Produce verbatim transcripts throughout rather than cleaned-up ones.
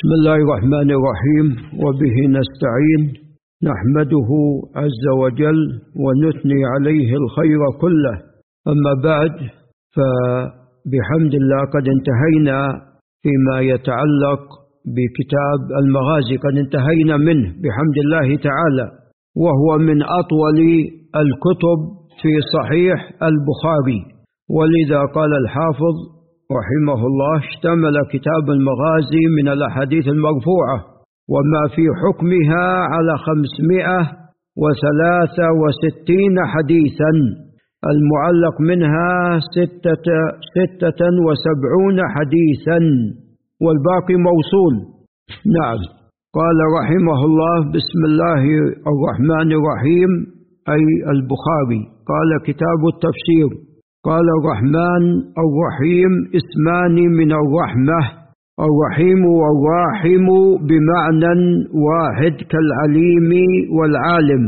بسم الله الرحمن الرحيم، وبه نستعين، نحمده عز وجل ونثني عليه الخير كله. أما بعد، فبحمد الله قد انتهينا فيما يتعلق بكتاب المغازي، قد انتهينا منه بحمد الله تعالى، وهو من أطول الكتب في صحيح البخاري، ولذا قال الحافظ رحمه الله: اشتمل كتاب المغازي من الأحاديث المرفوعة وما في حكمها على خمسمائة وثلاثة وستين حديثا، المعلق منها ستة, ستة وسبعون حديثا، والباقي موصول. نعم. قال رحمه الله: بسم الله الرحمن الرحيم، أي البخاري. قال: كتاب التفسير. قال: الرحمن الرحيم اسمان من الرحمة، الرحيم والراحم بمعنى واحد كالعليم والعالم.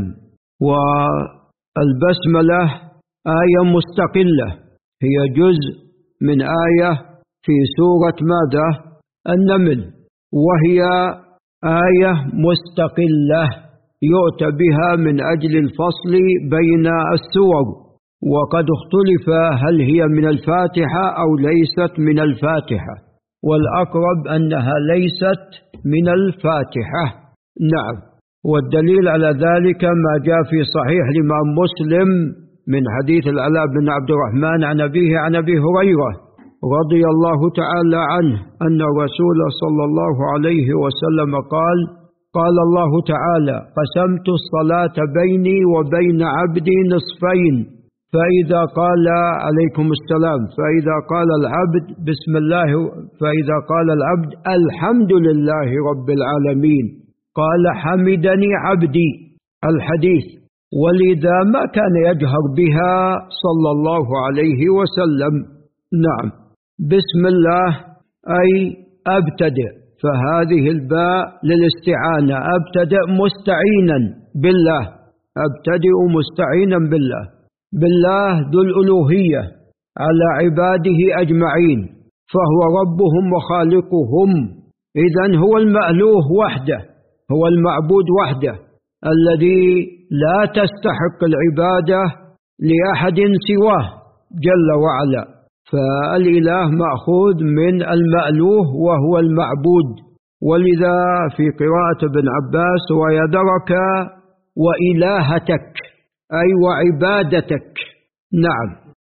والبسملة آية مستقلة، هي جزء من آية في سورة ماذا؟ النمل، وهي آية مستقلة يؤتى بها من أجل الفصل بين السور، وقد اختلف هل هي من الفاتحة أو ليست من الفاتحة، والأقرب أنها ليست من الفاتحة. نعم. والدليل على ذلك ما جاء في صحيح الإمام مسلم من حديث العلاء بن عبد الرحمن عن أبيه عن أبي هريرة رضي الله تعالى عنه أن الرسول صلى الله عليه وسلم قال: قال الله تعالى: قسمت الصلاة بيني وبين عبدي نصفين، فإذا قال عليكم السلام فإذا قال العبد بسم الله، فإذا قال العبد الحمد لله رب العالمين قال حمدني عبدي، الحديث. ولذا ما كان يجهر بها صلى الله عليه وسلم. نعم. بسم الله أي أبتدئ، فهذه الباء للاستعانة، أبتدئ مستعينا بالله، أبتدئ مستعينا بالله، بالله ذو الألوهية على عباده أجمعين، فهو ربهم وخالقهم. إذن هو المألوه وحده، هو المعبود وحده، الذي لا تستحق العبادة لأحد سواه جل وعلا. فالإله مأخوذ من المألوه وهو المعبود، ولذا في قراءة ابن عباس: ويدرك وإلهتك، أي وعبادتك. نعم.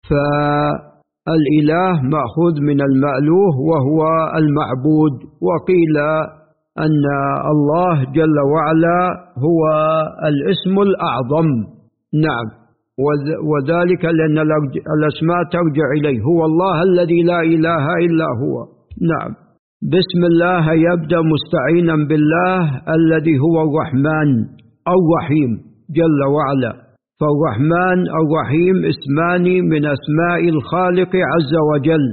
فالإله مأخوذ من المألوه وهو المعبود. وقيل أن الله جل وعلا هو الاسم الأعظم. نعم. وذلك لأن الأسماء ترجع إليه، هو الله الذي لا إله إلا هو. نعم. بسم الله يبدأ مستعينا بالله الذي هو الرحمن الرحيم جل وعلا. فالرحمن الرحيم اسمان من أسماء الخالق عز وجل،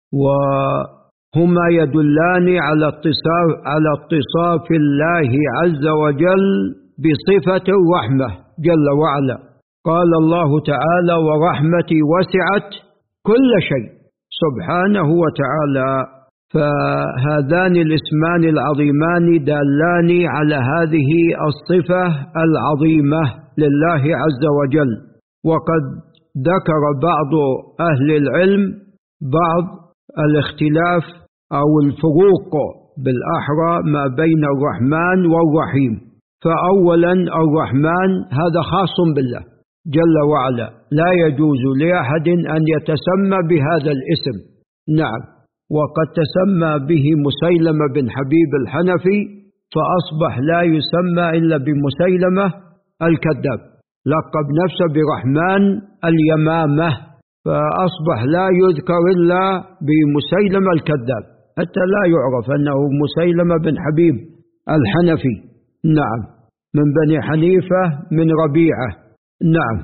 وهما يدلان على اتصاف على اتصاف الله عز وجل بصفة الرحمة جل وعلا. قال الله تعالى: ورحمتي وسعت كل شيء، سبحانه وتعالى. فهذان الاسمان العظيمان دالان على هذه الصفة العظيمة لله عز وجل. وقد ذكر بعض أهل العلم بعض الاختلاف أو الفروق بالأحرى ما بين الرحمن والرحيم. فأولا الرحمن هذا خاص بالله جل وعلا، لا يجوز لأحد أن يتسمى بهذا الاسم. نعم. وقد تسمى به مسيلمة بن حبيب الحنفي، فأصبح لا يسمى إلا بمسيلمة الكذاب، لقب نفسه برحمن اليمامة، فأصبح لا يذكر إلا بمسيلمة الكذاب، حتى لا يعرف أنه مسيلمة بن حبيب الحنفي. نعم. من بني حنيفة من ربيعة. نعم.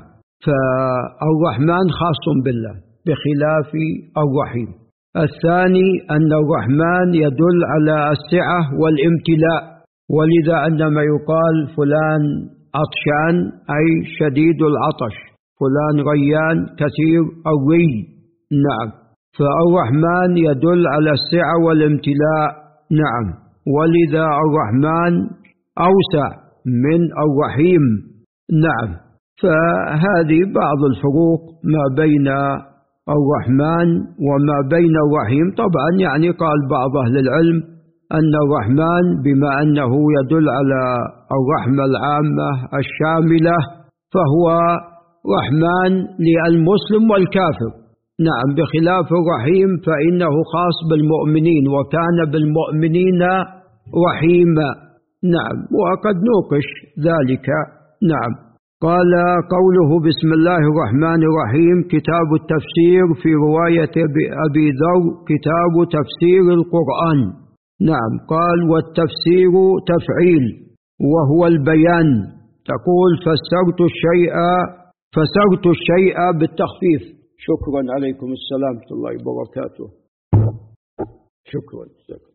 فالرحمن خاص بالله بخلاف الرحيم. الثاني أن الرحمن يدل على السعة والامتلاء، ولذا عندما يقال فلان عطشان أي شديد العطش، فلان ريان كثير الري. نعم. فالرحمن يدل على السعة والامتلاء. نعم. ولذا الرحمن أوسع من الرحيم. نعم، فهذه بعض الفروق ما بين الرحمن وما بين الرحيم. طبعا يعني قال بعض أهل العلم أن الرحمن بما أنه يدل على الرحمة العامة الشاملة فهو رحمن للمسلم والكافر. نعم، بخلاف الرحيم فإنه خاص بالمؤمنين وكان بالمؤمنين رحيما. نعم، وقد نوقش ذلك. نعم. قال قوله بسم الله الرحمن الرحيم كتاب التفسير في رواية أبي ذر كتاب تفسير القرآن. نعم. قال والتفسير تفعيل وهو البيان. تقول فسرت الشيء فسرت الشيء بالتخفيف. شكرا، عليكم السلام ورحمة الله وبركاته. شكرا.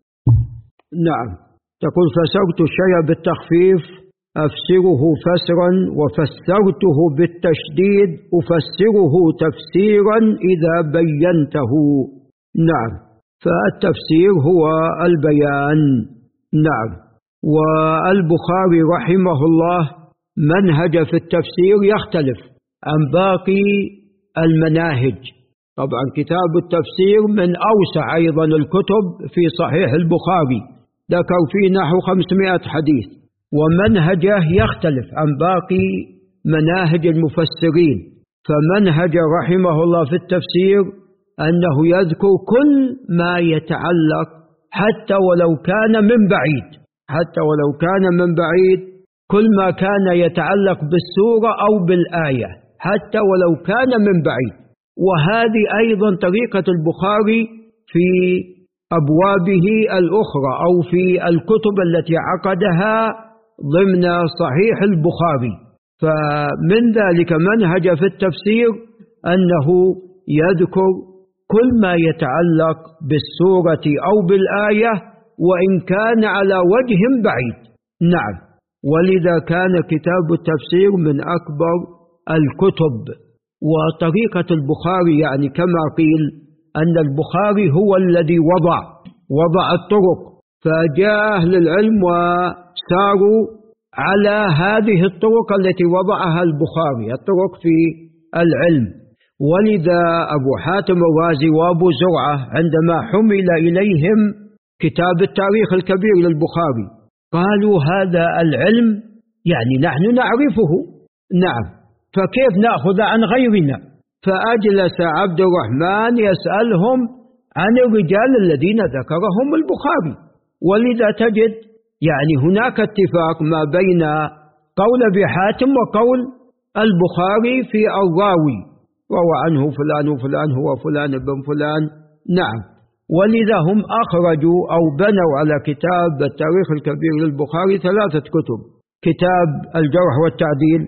نعم. تقول فسرت الشيء بالتخفيف أفسره فسرا، وفسرته بالتشديد أفسره تفسيرا إذا بينته. نعم، فالتفسير هو البيان. نعم. والبخاري رحمه الله منهج في التفسير يختلف عن باقي المناهج. طبعا كتاب التفسير من أوسع أيضا الكتب في صحيح البخاري، ذكر فيه نحو خمسمائة حديث، ومنهجه يختلف عن باقي مناهج المفسرين. فمنهج رحمه الله في التفسير أنه يذكر كل ما يتعلق حتى ولو كان من بعيد، حتى ولو كان من بعيد كل ما كان يتعلق بالسورة أو بالآية حتى ولو كان من بعيد. وهذه أيضا طريقة البخاري في أبوابه الأخرى أو في الكتب التي عقدها ضمن صحيح البخاري. فمن ذلك منهج في التفسير أنه يذكر كل ما يتعلق بالسورة أو بالآية وإن كان على وجه بعيد. نعم، ولذا كان كتاب التفسير من أكبر الكتب. وطريقة البخاري يعني كما قيل أن البخاري هو الذي وضع وضع الطرق، فجاء أهل العلم وساروا على هذه الطرق التي وضعها البخاري، الطرق في العلم. ولذا أبو حاتم الرازي وأبو زرعة عندما حمل إليهم كتاب التاريخ الكبير للبخاري قالوا هذا العلم يعني نحن نعرفه. نعم، فكيف نأخذ عن غيرنا؟ فأجلس عبد الرحمن يسألهم عن الرجال الذين ذكرهم البخاري. ولذا تجد يعني هناك اتفاق ما بين قول أبي حاتم وقول البخاري في الراوي، روى عنه فلان وفلان هو فلان بن فلان. نعم، ولذا هم أخرجوا أو بنوا على كتاب التاريخ الكبير للبخاري ثلاثة كتب: كتاب الجرح والتعديل،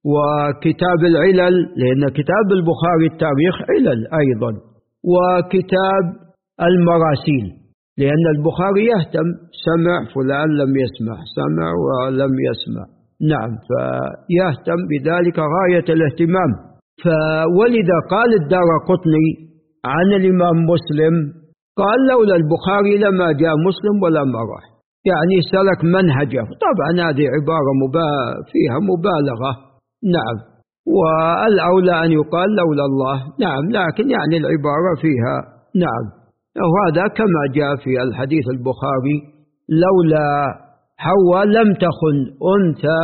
وكتاب العلل لأن كتاب البخاري التاريخ علل أيضا، وكتاب المراسيل لأن البخاري يهتم سمع فلان لم يسمع، سمع ولم يسمع. نعم، فيهتم بذلك غاية الاهتمام. فولذا قال الدارقطني عن الإمام مسلم قال لولا البخاري لما جاء مسلم ولا ما راح، يعني سلك منهجه. طبعا هذه عبارة مبا فيها مبالغة. نعم، والأولى أن يقال لولا الله. نعم، لكن يعني العبارة فيها. نعم، وهذا كما جاء في الحديث البخاري لولا حواء لم تخن أنثى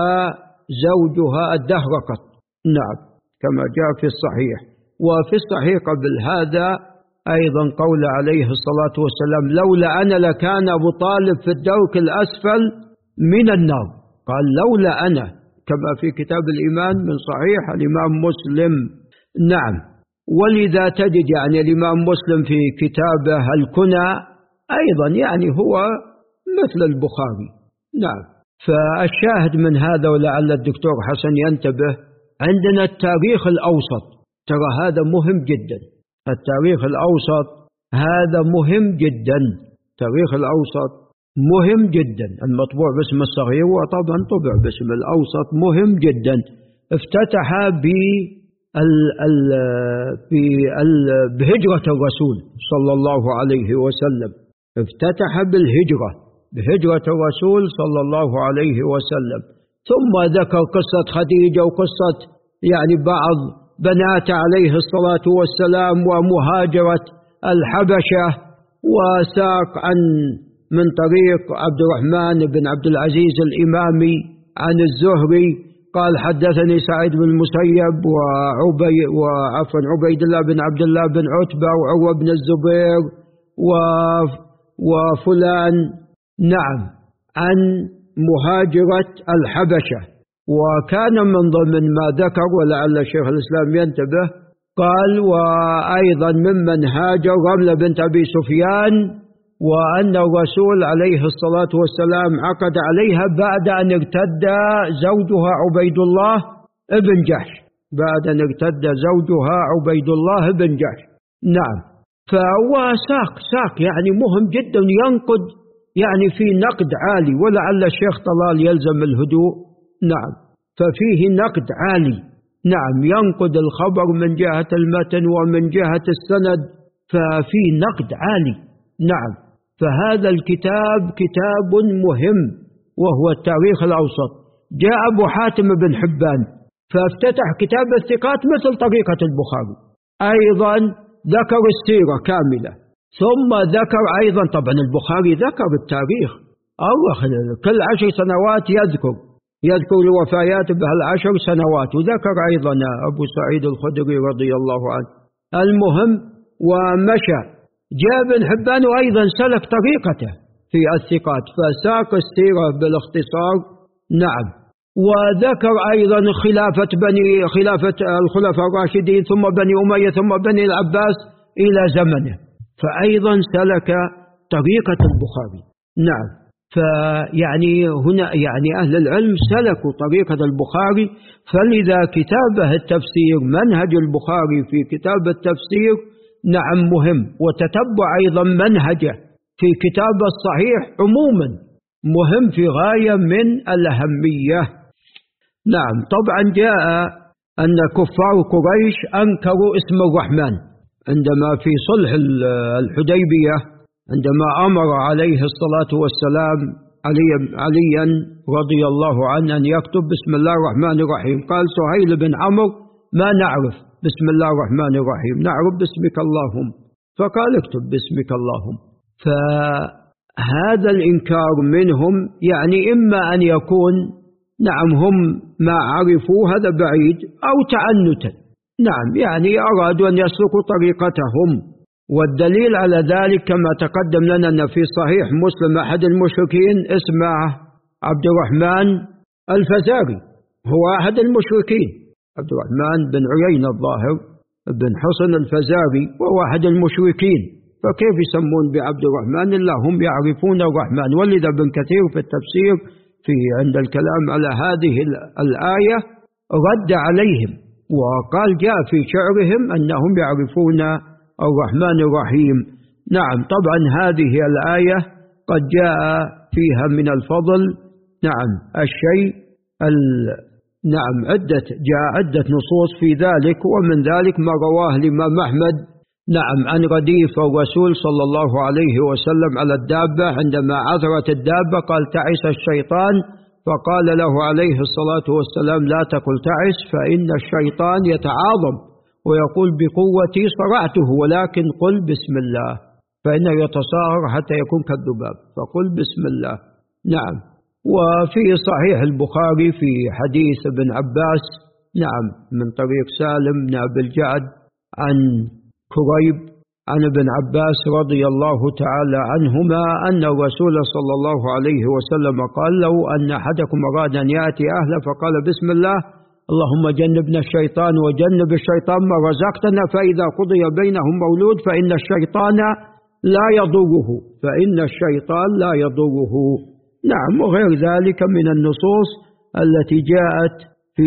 زوجها الدهر قط. نعم، كما جاء في الصحيح. وفي الصحيح قبل هذا أيضا قول عليه الصلاة والسلام لولا أنا لكان أبو طالب في الدرك الأسفل من النار. قال لولا أنا، كما في كتاب الإيمان من صحيح الإمام مسلم. نعم، ولذا تجد يعني الإمام مسلم في كتابه الكنى أيضا يعني هو مثل البخاري. نعم، فالشاهد من هذا ولعل الدكتور حسن ينتبه عندنا التاريخ الأوسط، ترى هذا مهم جدا. التاريخ الأوسط هذا مهم جدا، التاريخ الأوسط مهم جدا، المطبوع باسم الصغير وطبعا طبع باسم الأوسط مهم جدا. افتتح ب بهجرة الرسول صلى الله عليه وسلم، افتتح بالهجرة بهجرة الرسول صلى الله عليه وسلم. ثم ذكر قصة خديجة وقصة يعني بعض بنات عليه الصلاة والسلام ومهاجرة الحبشة، وساق عن من طريق عبد الرحمن بن عبد العزيز الإمامي عن الزهري قال حدثني سعيد بن المسيب وعبي وعفوا عبيد الله بن عبد الله بن عتبة وعروة بن الزبير وفلان نعم عن مهاجرة الحبشة. وكان من ضمن ما ذكر ولعل شيخ الإسلام ينتبه قال وأيضا ممن هاجر رملة بنت أبي سفيان، وأن الرسول عليه الصلاة والسلام عقد عليها بعد أن ارتد زوجها عبيد الله ابن جحش بعد أن ارتد زوجها عبيد الله ابن جحش. نعم، فهو ساق ساق يعني مهم جدا ينقد يعني في نقد عالي، ولعل الشيخ طلال يلزم الهدوء. نعم، ففيه نقد عالي. نعم، ينقد الخبر من جهة المتن ومن جهة السند، ففي نقد عالي. نعم، فهذا الكتاب كتاب مهم وهو التاريخ الأوسط. جاء أبو حاتم بن حبان فافتتح كتاب الثقات مثل طريقة البخاري، أيضا ذكر السيرة كاملة، ثم ذكر أيضا طبعا البخاري ذكر التاريخ الله كل عشر سنوات يذكر يذكر الوفيات بهالعشر سنوات، وذكر أيضا أبو سعيد الخدري رضي الله عنه. المهم ومشى جاء ابن حبان وأيضا سلك طريقته في الثقات فساق السيرة بالاختصار. نعم، وذكر أيضا خلافة بني خلافة الخلفاء الراشدين ثم بني أمية ثم بني العباس إلى زمنه، فأيضا سلك طريقة البخاري. نعم، فيعني هنا يعني أهل العلم سلكوا طريقة البخاري، فلذا كتابه التفسير منهج البخاري في كتاب التفسير نعم مهم، وتتبع أيضا منهجه في كتاب الصحيح عموما مهم في غاية من الأهمية. نعم، طبعا جاء أن كفار قريش أنكروا اسم الرحمن عندما في صلح الحديبية، عندما أمر عليه الصلاة والسلام علي عليا رضي الله عنه أن يكتب بسم الله الرحمن الرحيم، قال سهيل بن عمرو ما نعرف بسم الله الرحمن الرحيم، نعرف باسمك اللهم، فقال اكتب باسمك اللهم. فهذا الإنكار منهم يعني إما أن يكون نعم هم ما عرفوا هذا بعيد أو تعنتا، نعم يعني أرادوا أن يسلكوا طريقتهم. والدليل على ذلك كما تقدم لنا أن في صحيح مسلم أحد المشركين اسمه عبد الرحمن الفزاري، هو أحد المشركين عبد الرحمن بن عيينة الظاهر بن حصن الفزاري، وهو أحد المشركين، فكيف يسمون بعبد الرحمن إلا هم يعرفون الرحمن. ولذا ابن كثير في التفسير في عند الكلام على هذه الآية رد عليهم وقال جاء في شعرهم أنهم يعرفون الرحمن الرحيم. نعم، طبعا هذه الآية قد جاء فيها من الفضل نعم الشيء ال نعم عدة جاء عدة نصوص في ذلك، ومن ذلك ما رواه الإمام أحمد نعم عن رديف الرسول صلى الله عليه وسلم على الدابة، عندما عثرت الدابة قال تعس الشيطان، فقال له عليه الصلاة والسلام لا تقل تعس فإن الشيطان يتعاظم ويقول بقوتي صرعته، ولكن قل بسم الله فإنه يتصاهر حتى يكون كالذباب، فقل بسم الله. نعم، وفي صحيح البخاري في حديث ابن عباس نعم من طريق سالم بن أبي الجعد عن كريب عن ابن عباس رضي الله تعالى عنهما أن الرسول صلى الله عليه وسلم قال لو أن أحدكم أراد أن يأتي أهله فقال بسم الله اللهم جنبنا الشيطان وجنب الشيطان ما رزقتنا، فإذا قضي بينهم مولود فإن الشيطان لا يضره فإن الشيطان لا يضره. نعم، وغير ذلك من النصوص التي جاءت في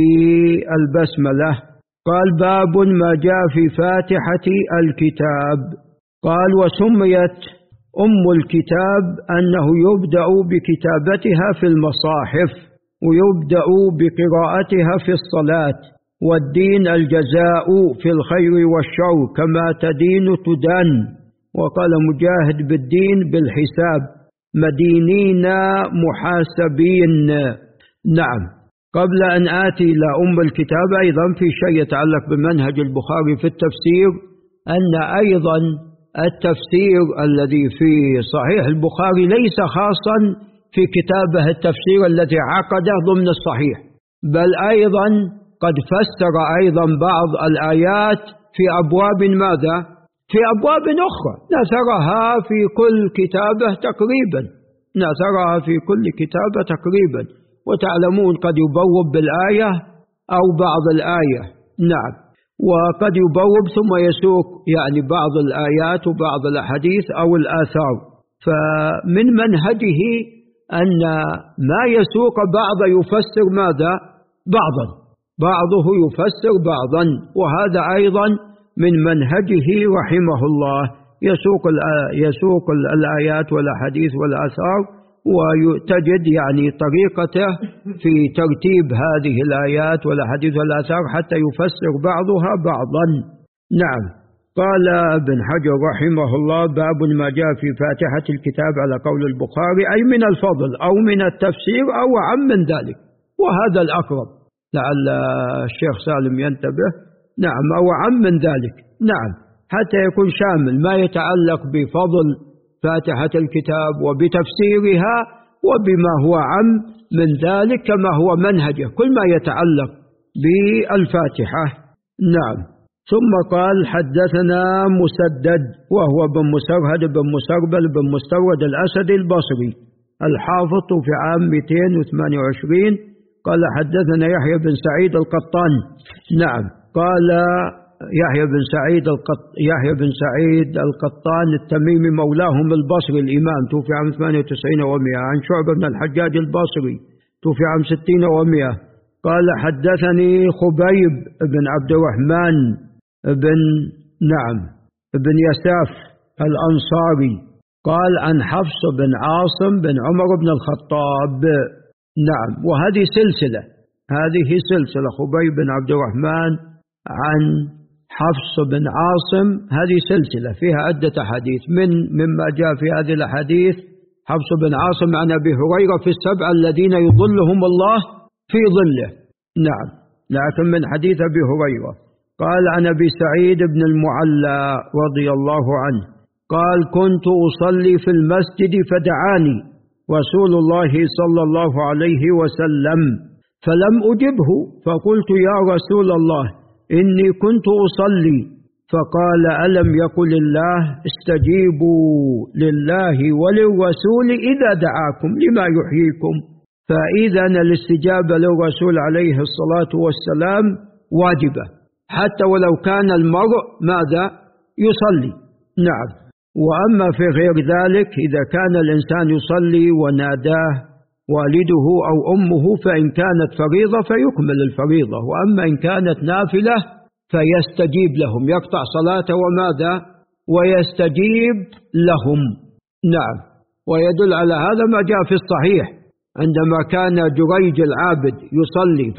البسملة. قال باب ما جاء في فاتحة الكتاب. قال وسميت أم الكتاب أنه يبدأ بكتابتها في المصاحف ويبدأ بقراءتها في الصلاة، والدين الجزاء في الخير والشر كما تدين تدان. وقال مجاهد بالدين بالحساب مدينين محاسبين. نعم. قبل أن آتي إلى أم الكتاب أيضا في شيء يتعلق بمنهج البخاري في التفسير، أن أيضا التفسير الذي في صحيح البخاري ليس خاصا في كتابه التفسير الذي عقده ضمن الصحيح، بل أيضا قد فسر أيضا بعض الآيات في أبواب ماذا؟ في أبواب أخرى نثرها في كل كتابه تقريبا، نثرها في كل كتابه تقريبا. وتعلمون قد يبوب بالآية أو بعض الآية، نعم، وقد يبوب ثم يسوق يعني بعض الآيات وبعض الأحاديث أو الآثار. فمن منهجه أن ما يسوق بعض يفسر ماذا؟ بعضا، بعضه يفسر بعضا، وهذا أيضا من منهجه رحمه الله، يسوق يسوق الآيات والأحاديث والآثار، وتجد يعني طريقته في ترتيب هذه الآيات والأحاديث والآثار حتى يفسر بعضها بعضا. نعم. قال ابن حجر رحمه الله: باب ما جاء في فاتحة الكتاب على قول البخاري، أي من الفضل أو من التفسير أو عم من ذلك، وهذا الأقرب، لعل الشيخ سالم ينتبه. نعم، أو عم من ذلك، نعم، حتى يكون شامل ما يتعلق بفضل فاتحة الكتاب وبتفسيرها وبما هو عم من ذلك، كما هو منهجه كل ما يتعلق بالفاتحة. نعم. ثم قال: حدثنا مسدد وهو بن مسرهد بن مسربل بن مستورد الأسدي البصري الحافظ في عام مئتين وثمانية وعشرين. قال: حدثنا يحيى بن سعيد القطان. نعم. قال يحيى بن سعيد القط... يحيى بن سعيد القطان التميمي مولاهم البصري الإمام، توفي عام ثمانية وتسعين ومئة. عن شعبة بن الحجاج البصري، توفي عام ستين ومئة. قال: حدثني خبيب بن عبد الرحمن بن نعم بن يساف الأنصاري، قال: عن حفص بن عاصم بن عمر بن الخطاب. نعم. وهذه سلسلة، هذه سلسلة خبيب بن عبد الرحمن عن حفص بن عاصم، هذه سلسلة فيها عدة أحاديث. من مما جاء في هذه الأحاديث حفص بن عاصم عن أبي هريرة في السبع الذين يظلهم الله في ظله. نعم. لكن من حديث أبي هريرة. قال: عن أبي سعيد بن المعلى رضي الله عنه قال: كنت أصلي في المسجد فدعاني رسول الله صلى الله عليه وسلم فلم أجبه، فقلت: يا رسول الله، إني كنت أصلي. فقال: ألم يقل الله: استجيبوا لله وللرسول إذا دعاكم لما يحييكم؟ فإذا الاستجابة للرسول عليه الصلاة والسلام واجبة، حتى ولو كان المرء ماذا؟ يصلي. نعم. وأما في غير ذلك، إذا كان الإنسان يصلي وناداه والده أو أمه فإن كانت فريضة فيكمل الفريضة، وأما إن كانت نافلة فيستجيب لهم، يقطع صلاته وماذا؟ ويستجيب لهم. نعم. ويدل على هذا ما جاء في الصحيح عندما كان جريج العابد يصلي،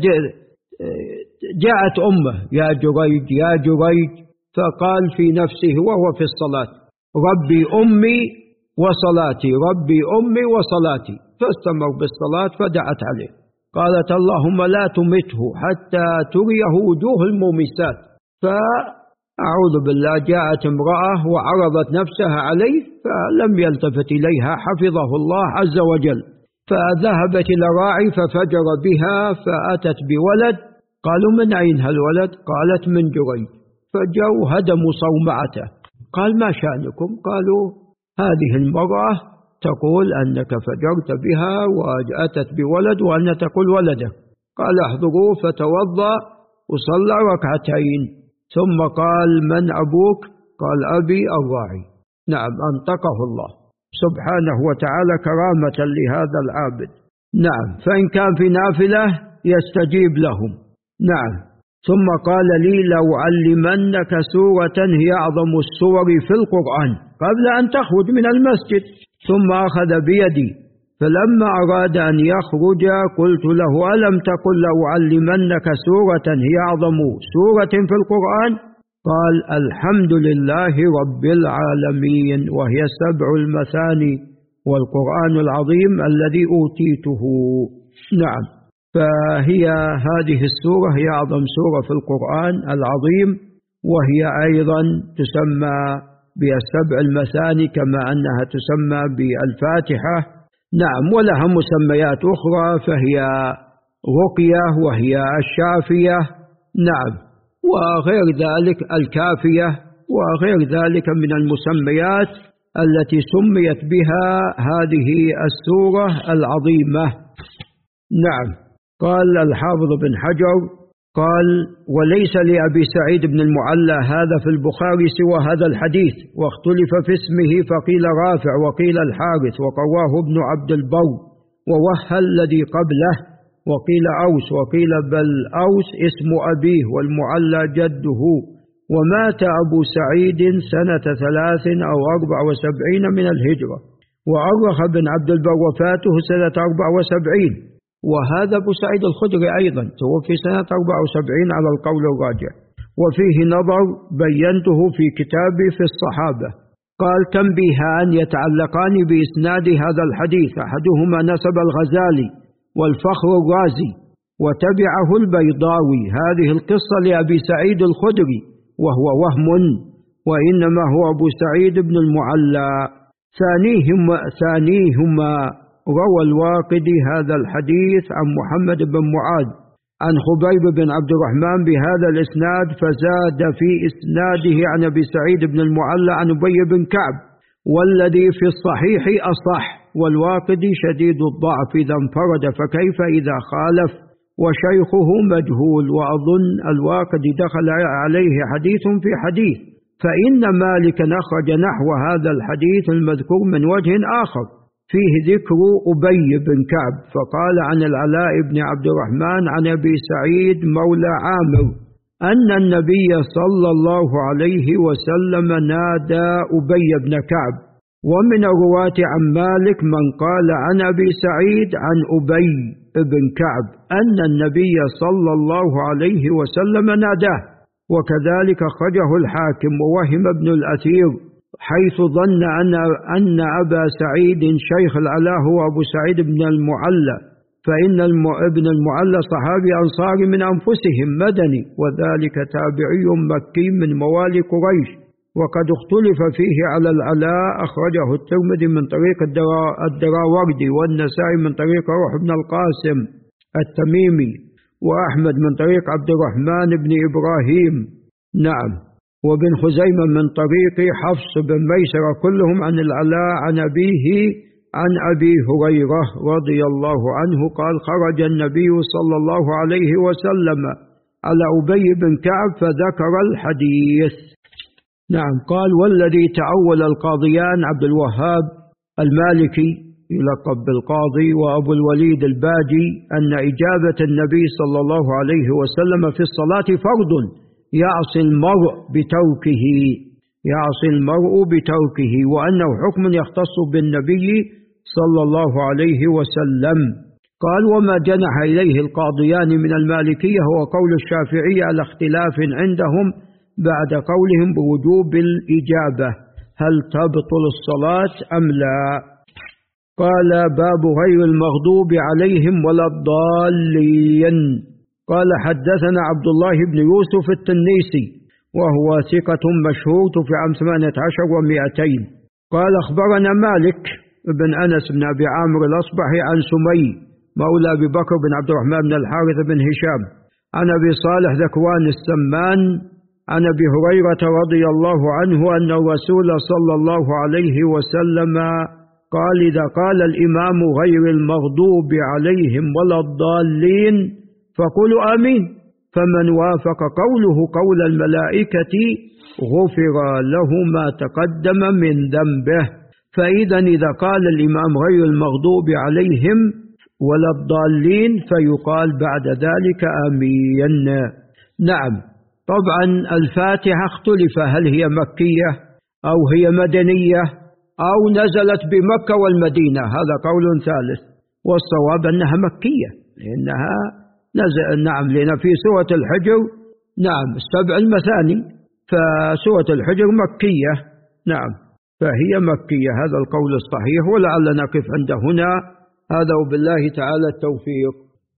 فجاءت أمه: يا جريج يا جريج، فقال في نفسه وهو في الصلاة: ربي أمي وصلاتي، ربي أمي وصلاتي، فاستمر بالصلاة فدعت عليه. قالت: اللهم لا تمته حتى تريه وجوه المومسات. فأعوذ بالله، جاءت امرأة وعرضت نفسها عليه فلم يلتفت إليها حفظه الله عز وجل، فذهبت إلى راعي ففجر بها فأتت بولد. قالوا: من أين هالولد؟ قالت: من جريج. فجاءوا هدموا صومعته. قال: ما شأنكم؟ قالوا: هذه المرأة تقول أنك فجرت بها وأتت بولد وأن تقول ولدك. قال: احضروه، فتوضأ وصلى ركعتين، ثم قال: من أبوك؟ قال: أبي الراعي. نعم. أنطقه الله سبحانه وتعالى كرامة لهذا العابد. نعم. فإن كان في نافلة يستجيب لهم. نعم. ثم قال لي: لو علمنك سورة هي أعظم السور في القرآن قبل أن تخرج من المسجد. ثم أخذ بيدي، فلما أراد أن يخرج قلت له: ألم تقل لو علمنك سورة هي أعظم سورة في القرآن؟ قال: الحمد لله رب العالمين، وهي سبع المثاني والقرآن العظيم الذي أوتيته. نعم، فهي هذه السورة هي أعظم سورة في القرآن العظيم، وهي أيضا تسمى بالسبع المثاني كما أنها تسمى بالفاتحة. نعم، ولها مسميات أخرى، فهي رقية وهي الشافية. نعم، وغير ذلك الكافية، وغير ذلك من المسميات التي سميت بها هذه السورة العظيمة. نعم، قال الحافظ بن حجر قال: وليس لأبي سعيد بن المعلى هذا في البخاري سوى هذا الحديث، واختلف في اسمه فقيل رافع وقيل الحارث، وقواه ابن عبد البر ووهى الذي قبله، وقيل أوس وقيل بل أوس اسم أبيه والمعلى جده، ومات أبو سعيد سنة ثلاث أو أربع وسبعين من الهجرة، وأرخ بن عبد البر وفاته سنة أربع وسبعين، وهذا أبو سعيد الخدري أيضا توفي سنة أربع وسبعين على القول الراجح، وفيه نظر بينته في كتابي في الصحابة. قال: تنبيهان يتعلقان بإسناد هذا الحديث، أحدهما نسب الغزالي والفخر الرازي وتبعه البيضاوي هذه القصة لأبي سعيد الخدري، وهو وهم، وإنما هو أبو سعيد بن المعلى. ثانيهما, ثانيهما روى الواقدي هذا الحديث عن محمد بن معاذ عن خبيب بن عبد الرحمن بهذا الإسناد، فزاد في إسناده عن أبي سعيد بن المعلى عن أبي بن كعب، والذي في الصحيح أصح، والواقدي شديد الضعف إذا انفرد، فكيف إذا خالف وشيخه مجهول؟ وأظن الواقدي دخل عليه حديث في حديث، فإن مالك أخرج نحو هذا الحديث المذكور من وجه آخر فيه ذكر أبي بن كعب، فقال عن العلاء بن عبد الرحمن عن أبي سعيد مولى عامر أن النبي صلى الله عليه وسلم نادى أبي بن كعب. ومن الرواة عن مالك من قال عن أبي سعيد عن أبي بن كعب أن النبي صلى الله عليه وسلم ناداه، وكذلك أخرجه الحاكم. ووهم ابن الأثير حيث ظن أن, أن أبا سعيد شيخ العلاء هو أبو سعيد بن المعلى، فإن ابن المعلى صحابي أنصاري من أنفسهم مدني، وذلك تابعي مكي من موالي قريش، وقد اختلف فيه على العلاء. أخرجه الترمذي من طريق الدراوردي، والنسائي من طريق روح بن القاسم التميمي، وأحمد من طريق عبد الرحمن بن إبراهيم. نعم، وابن خزيمة من طريق حفص بن ميسرة، كلهم عن العلاء عن أبيه عن أبي هريرة رضي الله عنه قال: خرج النبي صلى الله عليه وسلم على أبي بن كعب فذكر الحديث. نعم، قال: والذي تعول القاضيان عبد الوهاب المالكي يلقب بالقاضي وأبو الوليد الباجي أن إجابة النبي صلى الله عليه وسلم في الصلاة فرض يعصي المرء بتركه يعصي المرء بتركه وأنه حكم يختص بالنبي صلى الله عليه وسلم. قال: وما جنح إليه القاضيان من المالكية هو قول الشافعي على اختلاف عندهم بعد قولهم بوجوب الإجابة، هل تبطل الصلاة أم لا؟ قال: باب غير المغضوب عليهم ولا الضالين. قال: حدثنا عبد الله بن يوسف التنيسي وهو ثقة مشهور في عام ثمانية عشر ومئتين. قال: أخبرنا مالك بن أنس بن أبي عامر الأصبحي عن سمي مولى أبي بكر بن عبد الرحمن بن الحارث بن هشام عن أبي صالح ذكوان السمان عن أبي هريرة رضي الله عنه أن الرسول صلى الله عليه وسلم قال: إذا قال الإمام غير المغضوب عليهم ولا الضالين فقولوا آمين، فمن وافق قوله قول الملائكة غفر له ما تقدم من ذنبه. فإذا إذا قال الإمام غير المغضوب عليهم ولا الضالين فيقال بعد ذلك آمين. نعم، طبعا الفاتحة اختلف هل هي مكية أو هي مدنية أو نزلت بمكة والمدينة، هذا قول ثالث، والصواب أنها مكية لأنها نزل. نعم، لأن في سورة الحجر نعم السبع المثاني، فسورة الحجر مكية. نعم. فهي مكية، هذا القول الصحيح، ولعل نقف عند هنا. هذا وبالله تعالى التوفيق.